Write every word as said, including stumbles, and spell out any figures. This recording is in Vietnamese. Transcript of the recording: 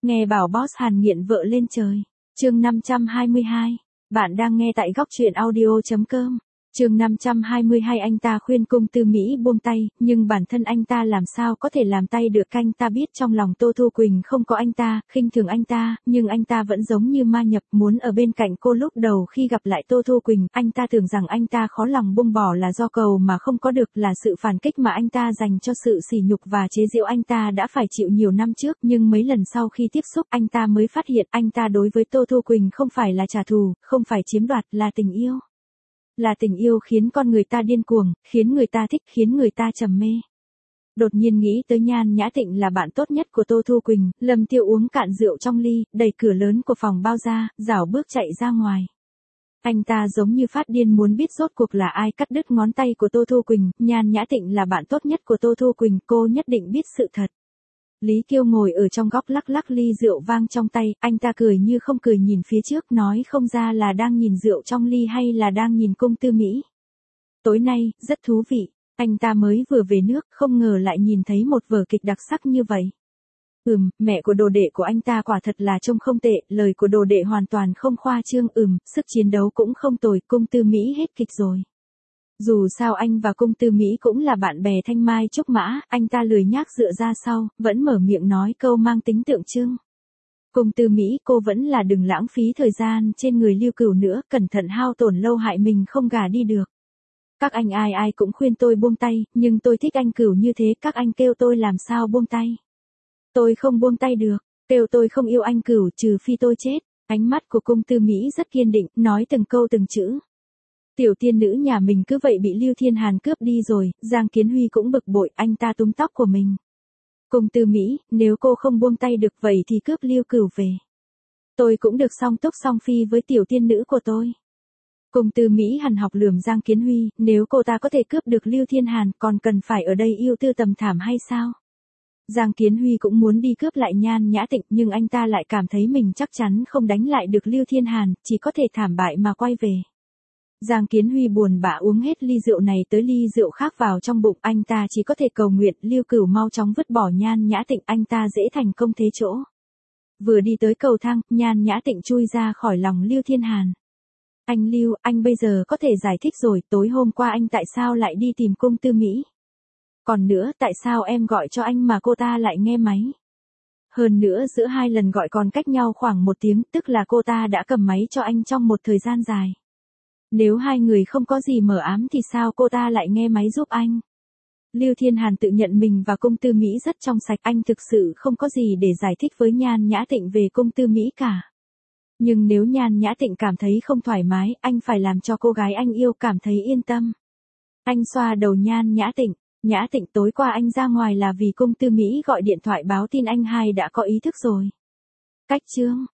Nghe bảo boss Hàn nghiện vợ lên trời. Chương năm trăm hai mươi hai. Bạn đang nghe tại góc truyện audio chấm com. Chương năm trăm hai mươi hai. Anh ta khuyên Cung Tư Mỹ buông tay, nhưng bản thân anh ta làm sao có thể làm tay được. Anh ta biết trong lòng Tô Thu Quỳnh không có anh ta, khinh thường anh ta, nhưng anh ta vẫn giống như ma nhập, muốn ở bên cạnh cô. Lúc đầu khi gặp lại Tô Thu Quỳnh, anh ta tưởng rằng anh ta khó lòng buông bỏ là do cầu mà không có được, là sự phản kích mà anh ta dành cho sự sỉ nhục và chế giễu anh ta đã phải chịu nhiều năm trước. Nhưng mấy lần sau khi tiếp xúc, anh ta mới phát hiện anh ta đối với Tô Thu Quỳnh không phải là trả thù, không phải chiếm đoạt, là tình yêu. Là tình yêu khiến con người ta điên cuồng, khiến người ta thích, khiến người ta trầm mê. Đột nhiên nghĩ tới Nhan Nhã Tịnh là bạn tốt nhất của Tô Thu Quỳnh, Lâm Tiêu uống cạn rượu trong ly, đẩy cửa lớn của phòng bao ra, rảo bước chạy ra ngoài. Anh ta giống như phát điên muốn biết rốt cuộc là ai cắt đứt ngón tay của Tô Thu Quỳnh. Nhan Nhã Tịnh là bạn tốt nhất của Tô Thu Quỳnh, cô nhất định biết sự thật. Lý Kiêu ngồi ở trong góc lắc lắc ly rượu vang trong tay, anh ta cười như không cười nhìn phía trước, nói không ra là đang nhìn rượu trong ly hay là đang nhìn Cung Tư Mỹ. Tối nay, rất thú vị, anh ta mới vừa về nước, không ngờ lại nhìn thấy một vở kịch đặc sắc như vậy. Ừm, mẹ của đồ đệ của anh ta quả thật là trông không tệ, lời của đồ đệ hoàn toàn không khoa trương. Ừm, sức chiến đấu cũng không tồi. Cung Tư Mỹ hết kịch rồi. Dù sao anh và Cung Tư Mỹ cũng là bạn bè thanh mai trúc mã, anh ta lười nhác dựa ra sau, vẫn mở miệng nói câu mang tính tượng trưng. Cung Tư Mỹ, cô vẫn là đừng lãng phí thời gian trên người Lưu Cửu nữa, cẩn thận hao tổn lâu hại mình không gả đi được. Các anh ai ai cũng khuyên tôi buông tay, nhưng tôi thích anh Cửu như thế, các anh kêu tôi làm sao buông tay. Tôi không buông tay được, kêu tôi không yêu anh Cửu trừ phi tôi chết. Ánh mắt của Cung Tư Mỹ rất kiên định, nói từng câu từng chữ. Tiểu tiên nữ nhà mình cứ vậy bị Lưu Thiên Hàn cướp đi rồi. Giang Kiến Huy cũng bực bội, anh ta túm tóc của mình. Cung Tư Mỹ, nếu cô không buông tay được vậy thì cướp Lưu Cửu về. Tôi cũng được song túc song phi với tiểu tiên nữ của tôi. Cung Tư Mỹ hằn học lườm Giang Kiến Huy, nếu cô ta có thể cướp được Lưu Thiên Hàn, còn cần phải ở đây yêu tư tầm thảm hay sao? Giang Kiến Huy cũng muốn đi cướp lại Nhan Nhã Tịnh, nhưng anh ta lại cảm thấy mình chắc chắn không đánh lại được Lưu Thiên Hàn, chỉ có thể thảm bại mà quay về. Giang Kiến Huy buồn bã uống hết ly rượu này tới ly rượu khác vào trong bụng, anh ta chỉ có thể cầu nguyện Lưu Cửu mau chóng vứt bỏ Nhan Nhã Tịnh, anh ta dễ thành công thế chỗ. Vừa đi tới cầu thang, Nhan Nhã Tịnh chui ra khỏi lòng Lưu Thiên Hàn. Anh Lưu, anh bây giờ có thể giải thích rồi, tối hôm qua anh tại sao lại đi tìm Cung Tư Mỹ? Còn nữa, tại sao em gọi cho anh mà cô ta lại nghe máy? Hơn nữa giữa hai lần gọi còn cách nhau khoảng một tiếng, tức là cô ta đã cầm máy cho anh trong một thời gian dài. Nếu hai người không có gì mờ ám thì sao cô ta lại nghe máy giúp anh? Lưu Thiên Hàn tự nhận mình và Cung Tư Mỹ rất trong sạch, anh thực sự không có gì để giải thích với Nhan Nhã Tịnh về Cung Tư Mỹ cả. Nhưng nếu Nhan Nhã Tịnh cảm thấy không thoải mái, anh phải làm cho cô gái anh yêu cảm thấy yên tâm. Anh xoa đầu Nhan Nhã Tịnh. Nhã Tịnh, tối qua anh ra ngoài là vì Cung Tư Mỹ gọi điện thoại báo tin anh hai đã có ý thức rồi. Cách chương.